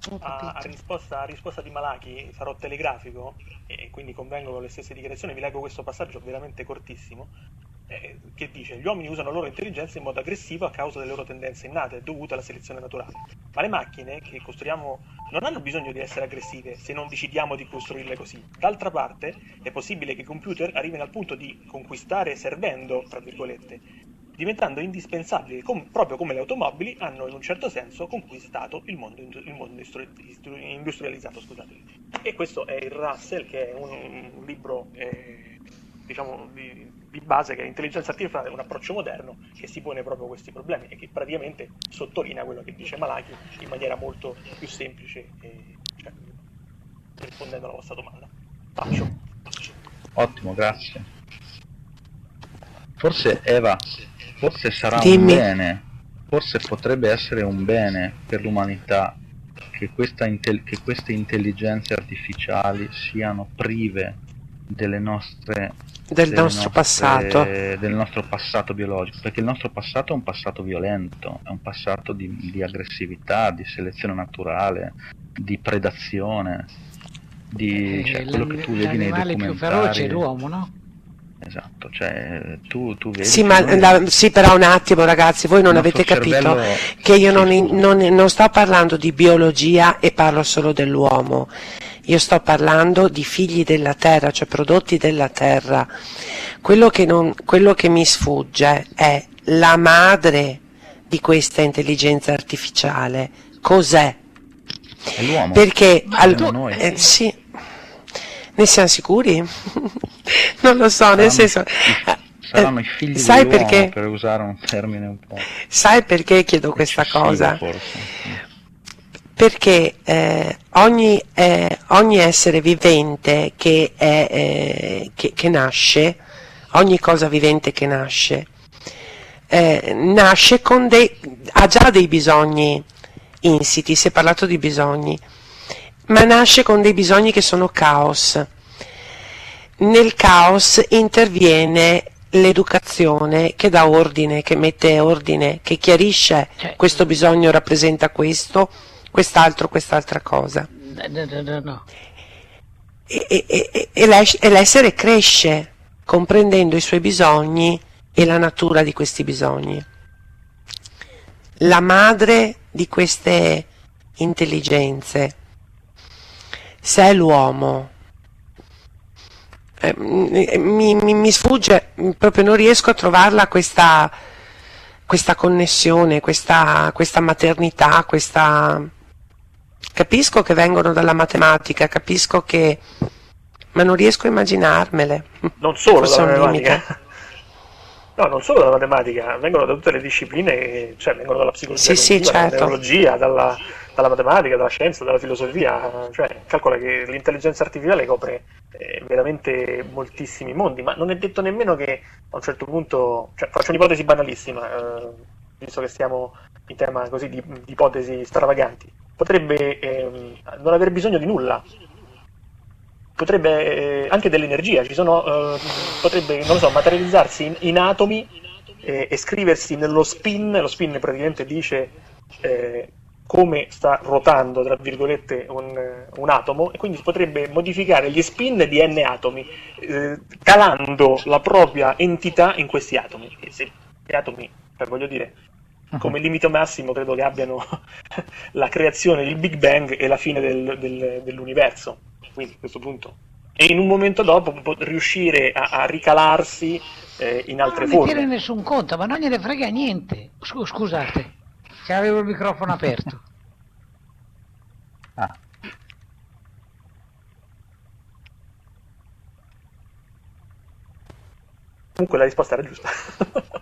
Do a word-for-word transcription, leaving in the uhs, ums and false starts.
Ho A, a capito. risposta, a risposta di Malachi sarò telegrafico e quindi convengono le stesse dichiarazioni. Vi leggo questo passaggio veramente cortissimo, eh, che dice: gli uomini usano la loro intelligenza in modo aggressivo a causa delle loro tendenze innate dovute alla selezione naturale, ma le macchine che costruiamo non hanno bisogno di essere aggressive se non decidiamo di costruirle così. D'altra parte è possibile che i computer arrivino al punto di conquistare servendo, tra virgolette, diventando indispensabili, com- proprio come le automobili hanno in un certo senso conquistato il mondo, il mondo istru- istru- industrializzato. Scusate. E questo è il Russell, che è un, un libro eh, diciamo di, di base, che è intelligenza artificiale, un approccio moderno che si pone proprio questi problemi e che praticamente sottolinea quello che dice Malachi in maniera molto più semplice, e, cioè, rispondendo alla vostra domanda. Faccio. Ottimo, grazie. Forse Eva, forse sarà un Dimmi. bene, forse potrebbe essere un bene per l'umanità che, questa intel- che queste intelligenze artificiali siano prive delle nostre Del delle nostro nostre- passato. del nostro passato biologico, perché il nostro passato è un passato violento, è un passato di, di aggressività, di selezione naturale, di predazione, di cioè, Eh, quello che tu vedi nei l'animale più documentari. feroce è l'uomo, no? Esatto, cioè tu, tu vedi Sì, che ma noi- la- sì, però un attimo ragazzi, voi non il avete nostro capito cervello- che io non, Sì, in- scusa. non- non sto parlando di biologia e parlo solo dell'uomo. Io sto parlando di figli della terra, cioè prodotti della terra. Quello che, non, quello che mi sfugge è la madre di questa intelligenza artificiale. Cos'è? è l'uomo. Perché Ma al- tu- noi. eh, sì, ne siamo sicuri? Non lo so, nel Saranno- senso. saranno eh, i figli sai dell'uomo, perché? per usare un termine un po' Sai perché chiedo questa eccessivo, cosa? forse. Perché eh, ogni, eh, ogni essere vivente che, è, eh, che, che nasce, ogni cosa vivente che nasce, eh, nasce con dei, ha già dei bisogni insiti, si è parlato di bisogni, ma nasce con dei bisogni che sono caos. Nel caos interviene l'educazione che dà ordine, che mette ordine, che chiarisce Cioè- questo bisogno rappresenta questo, quest'altro, quest'altra cosa. No, no, no, no. E, e- e- e l'es- e l'essere cresce comprendendo i suoi bisogni e la natura di questi bisogni. La madre di queste intelligenze, se è l'uomo, eh, mi, mi- mi sfugge, proprio non riesco a trovarla questa, questa connessione, questa, questa maternità, questa... Capisco che vengono dalla matematica, capisco che... ma non riesco a immaginarmele. Non solo Forse è dalla un limite. matematica. No, non solo dalla matematica, vengono da tutte le discipline, cioè vengono dalla psicologia, Sì, sì, cognitiva, dalla certo. neurologia, dalla, dalla matematica, dalla scienza, dalla filosofia. Cioè, calcola che l'intelligenza artificiale copre eh, veramente moltissimi mondi, ma non è detto nemmeno che a un certo punto, cioè, faccio un'ipotesi banalissima, eh, visto che stiamo in tema così di, di ipotesi stravaganti, potrebbe ehm, non aver bisogno di nulla. Potrebbe eh, anche dell'energia, ci sono, eh, potrebbe, non lo so, materializzarsi in, in atomi eh, e scriversi nello spin. Lo spin praticamente dice eh, come sta rotando, tra virgolette, un, un atomo, e quindi si potrebbe modificare gli spin di n atomi, eh, calando la propria entità in questi atomi. E se gli atomi, cioè, voglio dire, come limite massimo credo che abbiano la creazione, il Big Bang e la fine del, del, dell'universo. Quindi a questo punto, e in un momento dopo può riuscire a, a ricalarsi eh, in altre non mi tiene forme. nessun conto, ma non gliene frega niente. Scu- Scusate, che avevo il microfono aperto. Ah, Comunque la risposta era giusta.